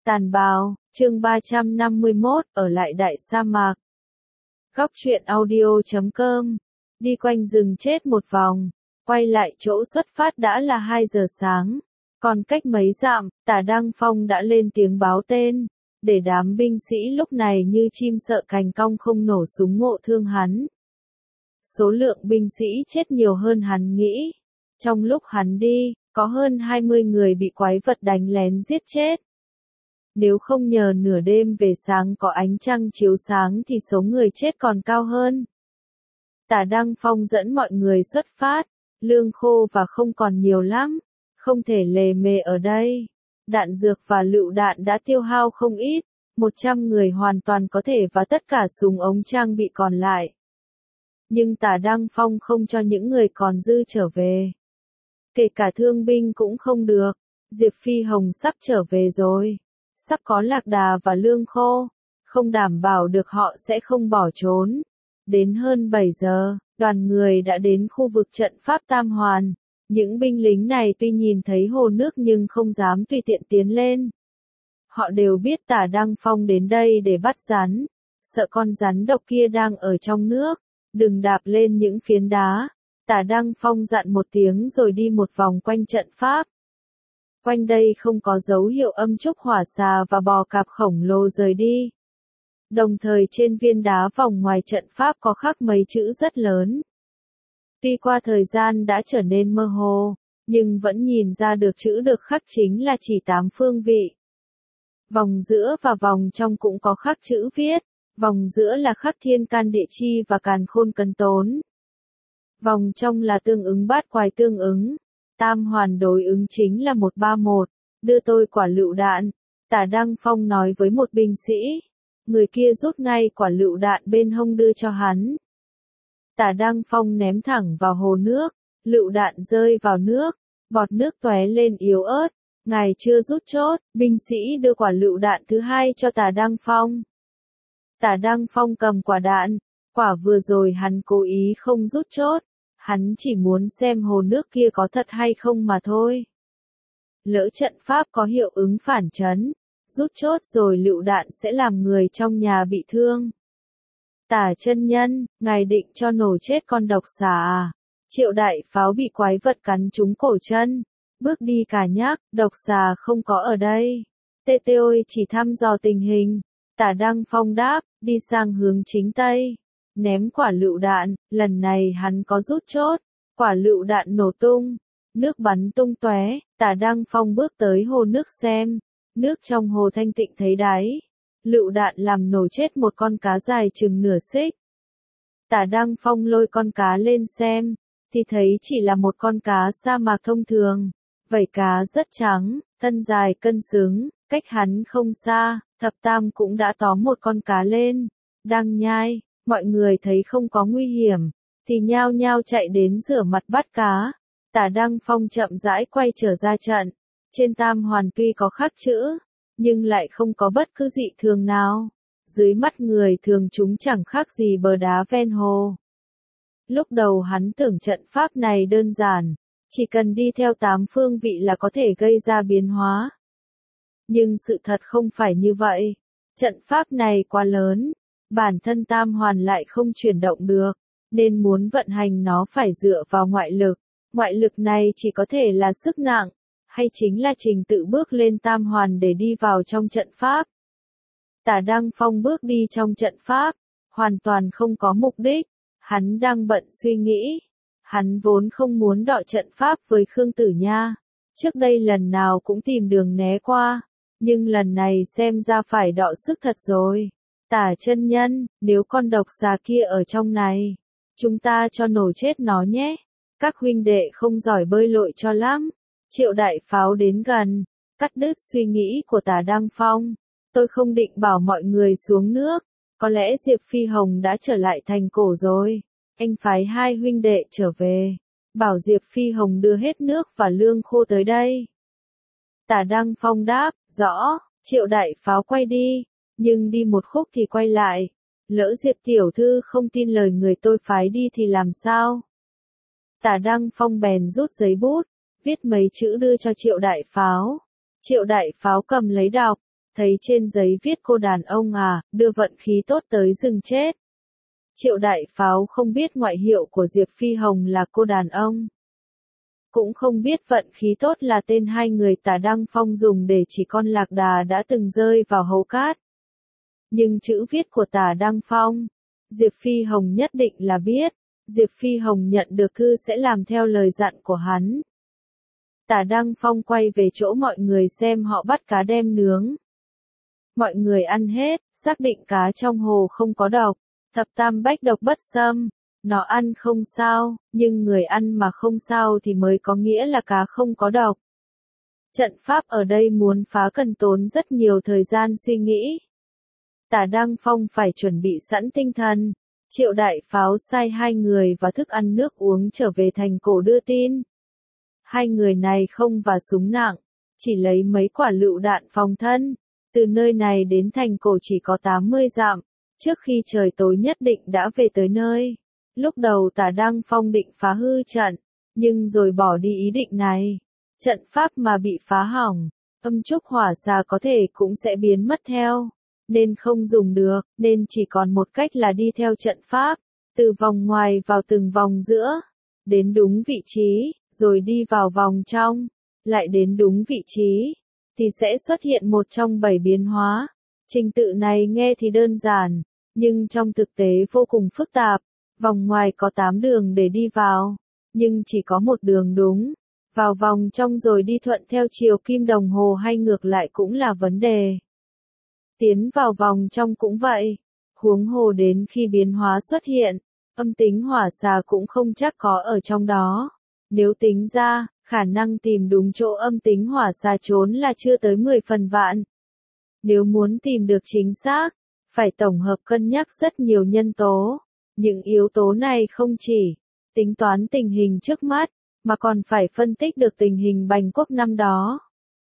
Tàn bào, chương 351, ở lại đại sa mạc. Góc truyện audio.com. Đi quanh rừng chết một vòng, quay lại chỗ xuất phát đã là 2 giờ sáng. Còn cách mấy dặm, Tả Đăng Phong đã lên tiếng báo tên, để đám binh sĩ lúc này như chim sợ cành cong không nổ súng ngộ thương hắn. Số lượng binh sĩ chết nhiều hơn hắn nghĩ. Trong lúc hắn đi, có hơn 20 người bị quái vật đánh lén giết chết. Nếu không nhờ nửa đêm về sáng có ánh trăng chiếu sáng thì số người chết còn cao hơn. Tả Đăng Phong dẫn mọi người xuất phát, lương khô và không còn nhiều lắm, không thể lề mề ở đây. Đạn dược và lựu đạn đã tiêu hao không ít, 100 người hoàn toàn có thể và tất cả súng ống trang bị còn lại. Nhưng Tả Đăng Phong không cho những người còn dư trở về. Kể cả thương binh cũng không được, Diệp Phi Hồng sắp trở về rồi. Sắp có lạc đà và lương khô, không đảm bảo được họ sẽ không bỏ trốn. Đến hơn 7 giờ, đoàn người đã đến khu vực trận pháp Tam Hoàn. Những binh lính này tuy nhìn thấy hồ nước nhưng không dám tùy tiện tiến lên. Họ đều biết Tả Đăng Phong đến đây để bắt rắn, sợ con rắn độc kia đang ở trong nước, đừng đạp lên những phiến đá. Tả Đăng Phong dặn một tiếng rồi đi một vòng quanh trận pháp. Quanh đây không có dấu hiệu âm trúc hỏa xà và bò cạp khổng lồ rời đi. Đồng thời trên viên đá vòng ngoài trận pháp có khắc mấy chữ rất lớn. Tuy qua thời gian đã trở nên mơ hồ, nhưng vẫn nhìn ra được chữ được khắc chính là chỉ 8 phương vị. Vòng giữa và vòng trong cũng có khắc chữ viết, vòng giữa là khắc thiên can địa chi và càn khôn cấn tốn. Vòng trong là tương ứng bát quái tương ứng. Tam hoàn đối ứng chính là 131, đưa tôi quả lựu đạn. Tả Đăng Phong nói với một binh sĩ. Người kia rút ngay quả lựu đạn bên hông đưa cho hắn. Tả Đăng Phong ném thẳng vào hồ nước, lựu đạn rơi vào nước, bọt nước tóe lên yếu ớt. Ngài chưa rút chốt, binh sĩ đưa quả lựu đạn thứ hai cho Tả Đăng Phong. Tả Đăng Phong cầm quả đạn, quả vừa rồi hắn cố ý không rút chốt. Hắn chỉ muốn xem hồ nước kia có thật hay không mà thôi. Lỡ trận pháp có hiệu ứng phản chấn, rút chốt rồi lựu đạn sẽ làm người trong nhà bị thương. Tả chân nhân, ngài định cho nổ chết con độc xà à? Triệu đại pháo bị quái vật cắn trúng cổ chân. Bước đi cả nhắc, độc xà không có ở đây. Tê tê ôi chỉ thăm dò tình hình. Tả Đăng Phong đáp, đi sang hướng chính tây. Ném quả lựu đạn, lần này hắn có rút chốt, quả lựu đạn nổ tung, nước bắn tung tóe. Tả Đăng Phong bước tới hồ nước xem, nước trong hồ thanh tịnh thấy đáy, lựu đạn làm nổ chết một con cá dài chừng nửa xích. Tả Đăng Phong lôi con cá lên xem, thì thấy chỉ là một con cá sa mạc thông thường, vảy cá rất trắng, thân dài cân xứng, cách hắn không xa, Thập Tam cũng đã tóm một con cá lên, đang nhai. Mọi người thấy không có nguy hiểm, thì nhao nhao chạy đến rửa mặt bắt cá. Tả Đăng Phong chậm rãi quay trở ra trận. Trên Tam Hoàn tuy có khắc chữ, nhưng lại không có bất cứ dị thường nào. Dưới mắt người thường chúng chẳng khác gì bờ đá ven hồ. Lúc đầu hắn tưởng trận pháp này đơn giản, chỉ cần đi theo 8 phương vị là có thể gây ra biến hóa. Nhưng sự thật không phải như vậy. Trận pháp này quá lớn. Bản thân Tam Hoàn lại không chuyển động được, nên muốn vận hành nó phải dựa vào ngoại lực. Ngoại lực này chỉ có thể là sức nặng, hay chính là trình tự bước lên Tam Hoàn để đi vào trong trận pháp. Tả Đăng Phong bước đi trong trận pháp, hoàn toàn không có mục đích, hắn đang bận suy nghĩ. Hắn vốn không muốn đọ trận pháp với Khương Tử Nha, trước đây lần nào cũng tìm đường né qua, nhưng lần này xem ra phải đọ sức thật rồi. Tả chân nhân, nếu con độc xà kia ở trong này, chúng ta cho nổ chết nó nhé. Các huynh đệ không giỏi bơi lội cho lắm. Triệu đại pháo đến gần, cắt đứt suy nghĩ của Tả Đăng Phong. Tôi không định bảo mọi người xuống nước, có lẽ Diệp Phi Hồng đã trở lại thành cổ rồi. Anh phái 2 huynh đệ trở về, bảo Diệp Phi Hồng đưa hết nước và lương khô tới đây. Tả Đăng Phong đáp, rõ. Triệu đại pháo quay đi. Nhưng đi một khúc thì quay lại. Lỡ Diệp tiểu thư không tin lời người tôi phái đi thì làm sao? Tả Đăng Phong bèn rút giấy bút, viết mấy chữ đưa cho Triệu đại pháo. Triệu đại pháo cầm lấy đọc. thấy trên giấy viết cô đàn ông à, đưa vận khí tốt tới rừng chết. Triệu Đại Pháo không biết ngoại hiệu của Diệp Phi Hồng là cô đàn ông. Cũng không biết vận khí tốt là tên hai người Tả Đăng Phong dùng để chỉ con lạc đà đã từng rơi vào hố cát. Nhưng chữ viết của Tả Đăng Phong, Diệp Phi Hồng nhất định là biết. Diệp Phi Hồng nhận được cư sẽ làm theo lời dặn của hắn. Tả Đăng Phong quay về chỗ mọi người xem họ bắt cá đem nướng. Mọi người ăn hết, xác định cá trong hồ không có độc. Thập tam bách độc bất xâm, nó ăn không sao, nhưng người ăn mà không sao thì mới có nghĩa là cá không có độc. Trận pháp ở đây muốn phá cần tốn rất nhiều thời gian suy nghĩ. Tả Đăng Phong phải chuẩn bị sẵn tinh thần. Triệu Đại Pháo sai hai người và thức ăn nước uống trở về thành cổ đưa tin. Hai người này không và súng nặng, chỉ lấy mấy quả lựu đạn phòng thân. Từ nơi này đến thành cổ chỉ có 80 dặm. Trước khi trời tối nhất định đã về tới nơi. Lúc đầu Tả Đăng Phong định phá hư trận, nhưng rồi bỏ đi ý định này. Trận pháp mà bị phá hỏng, âm trúc hỏa xà có thể cũng sẽ biến mất theo, nên không dùng được, nên chỉ còn một cách là đi theo trận pháp, từ vòng ngoài vào từng vòng giữa, đến đúng vị trí, rồi đi vào vòng trong, lại đến đúng vị trí, thì sẽ xuất hiện một trong 7 biến hóa. Trình tự này nghe thì đơn giản, nhưng trong thực tế vô cùng phức tạp. Vòng ngoài có 8 đường để đi vào, nhưng chỉ có một đường đúng. Vào vòng trong rồi đi thuận theo chiều kim đồng hồ hay ngược lại cũng là vấn đề. Tiến vào vòng trong cũng vậy. Huống hồ đến khi biến hóa xuất hiện, âm tính hỏa xà cũng không chắc có ở trong đó. Nếu tính ra, khả năng tìm đúng chỗ âm tính hỏa xà trốn là chưa tới 10 phần vạn. Nếu muốn tìm được chính xác, phải tổng hợp cân nhắc rất nhiều nhân tố. Những yếu tố này không chỉ tính toán tình hình trước mắt, mà còn phải phân tích được tình hình Bành Quốc năm đó.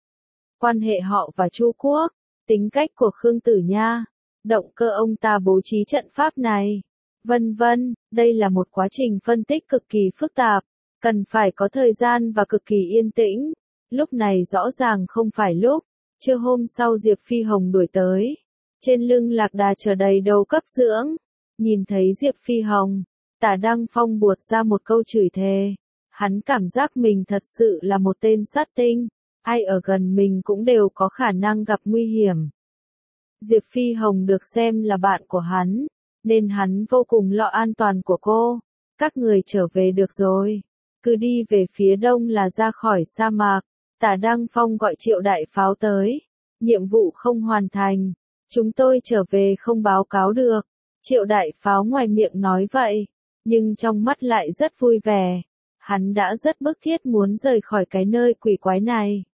Quan hệ họ và Chu Quốc, tính cách của Khương Tử Nha, động cơ ông ta bố trí trận pháp này, vân vân. Đây là một quá trình phân tích cực kỳ phức tạp, cần phải có thời gian và cực kỳ yên tĩnh. Lúc này rõ ràng không phải lúc. Trưa hôm sau Diệp Phi Hồng đuổi tới. Trên lưng lạc đà chờ đầy đầu cấp dưỡng. Nhìn thấy Diệp Phi Hồng, Tả Đăng Phong buột ra một câu chửi thề. Hắn cảm giác mình thật sự là một tên sát tinh. Ai ở gần mình cũng đều có khả năng gặp nguy hiểm. Diệp Phi Hồng được xem là bạn của hắn, nên hắn vô cùng lo an toàn của cô. Các người trở về được rồi. Cứ đi về phía đông là ra khỏi sa mạc. Tả Đăng Phong gọi Triệu Đại Pháo tới. Nhiệm vụ không hoàn thành. Chúng tôi trở về không báo cáo được. Triệu Đại Pháo ngoài miệng nói vậy, nhưng trong mắt lại rất vui vẻ. Hắn đã rất bức thiết muốn rời khỏi cái nơi quỷ quái này.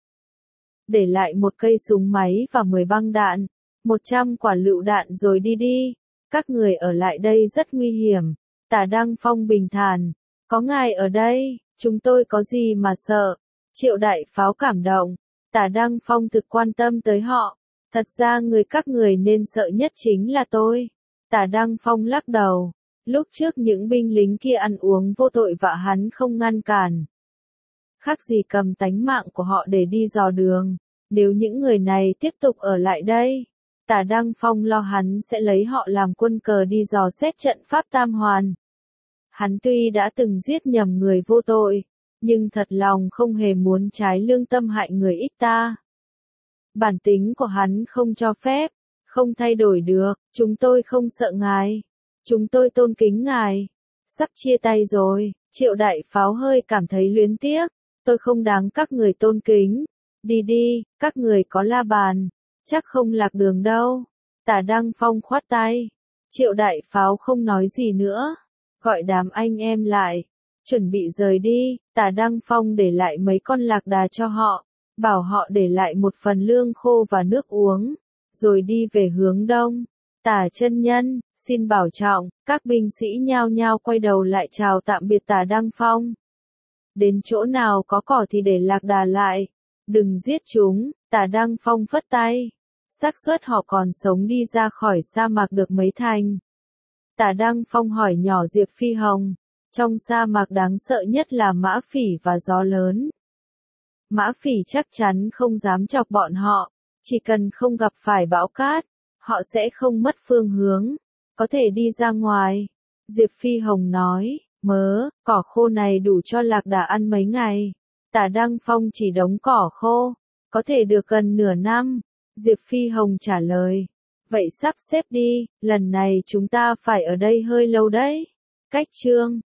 Để lại một cây súng máy và 10 băng đạn, 100 quả lựu đạn rồi đi đi. Các người ở lại đây rất nguy hiểm. Tả Đăng Phong bình thản. Có ngài ở đây, chúng tôi có gì mà sợ. Triệu Đại Pháo cảm động. Tả Đăng Phong thực quan tâm tới họ. Thật ra người các người nên sợ nhất chính là tôi. Tả Đăng Phong lắc đầu. Lúc trước những binh lính kia ăn uống vô tội và hắn không ngăn cản. Khác gì cầm tánh mạng của họ để đi dò đường. Nếu những người này tiếp tục ở lại đây, Tả Đăng Phong lo hắn sẽ lấy họ làm quân cờ đi dò xét trận pháp tam hoàn. Hắn tuy đã từng giết nhầm người vô tội, nhưng thật lòng không hề muốn trái lương tâm hại người ích ta. Bản tính của hắn không cho phép, không thay đổi được. Chúng tôi không sợ ngài. Chúng tôi tôn kính ngài. Sắp chia tay rồi. Triệu Đại Pháo hơi cảm thấy luyến tiếc. Tôi không đáng các người tôn kính. Đi đi, các người có la bàn. Chắc không lạc đường đâu. Tả Đăng Phong khoát tay. Triệu Đại Pháo không nói gì nữa. Gọi đám anh em lại. Chuẩn bị rời đi. Tả Đăng Phong để lại mấy con lạc đà cho họ. Bảo họ để lại một phần lương khô và nước uống. Rồi đi về hướng đông. Tả chân nhân, xin bảo trọng. Các binh sĩ nhao nhao quay đầu lại chào tạm biệt Tả Đăng Phong. Đến chỗ nào có cỏ thì để lạc đà lại. Đừng giết chúng. Tả Đăng Phong phất tay. Xác suất họ còn sống đi ra khỏi sa mạc được mấy thành. Tả Đăng Phong hỏi nhỏ Diệp Phi Hồng. Trong sa mạc đáng sợ nhất là mã phỉ và gió lớn. Mã phỉ chắc chắn không dám chọc bọn họ. Chỉ cần không gặp phải bão cát, họ sẽ không mất phương hướng, có thể đi ra ngoài. Diệp Phi Hồng nói, mớ, cỏ khô này đủ cho Lạc Đà ăn mấy ngày. Tả Đăng Phong chỉ đống cỏ khô, có thể được gần nửa năm. Diệp Phi Hồng trả lời, vậy sắp xếp đi, lần này chúng ta phải ở đây hơi lâu đấy. Cách chương